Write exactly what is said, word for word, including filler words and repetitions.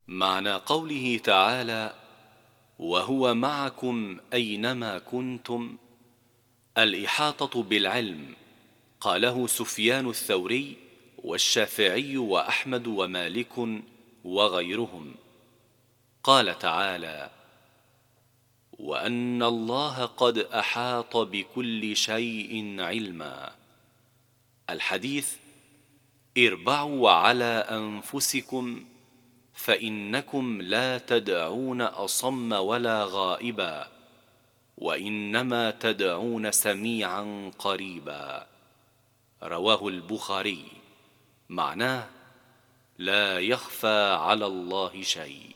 معنى قوله تعالى: وهو معكم أينما كنتم، الإحاطة بالعلم. قاله سفيان الثوري والشافعي وأحمد ومالك وغيرهم. قال تعالى: وأن الله قد أحاط بكل شيء علما. الحديث: اربعوا على أنفسكم فإنكم لا تدعون أصم ولا غائبا، وإنما تدعون سميعا قريبا. رواه البخاري. معناه: لا يخفى على الله شيء.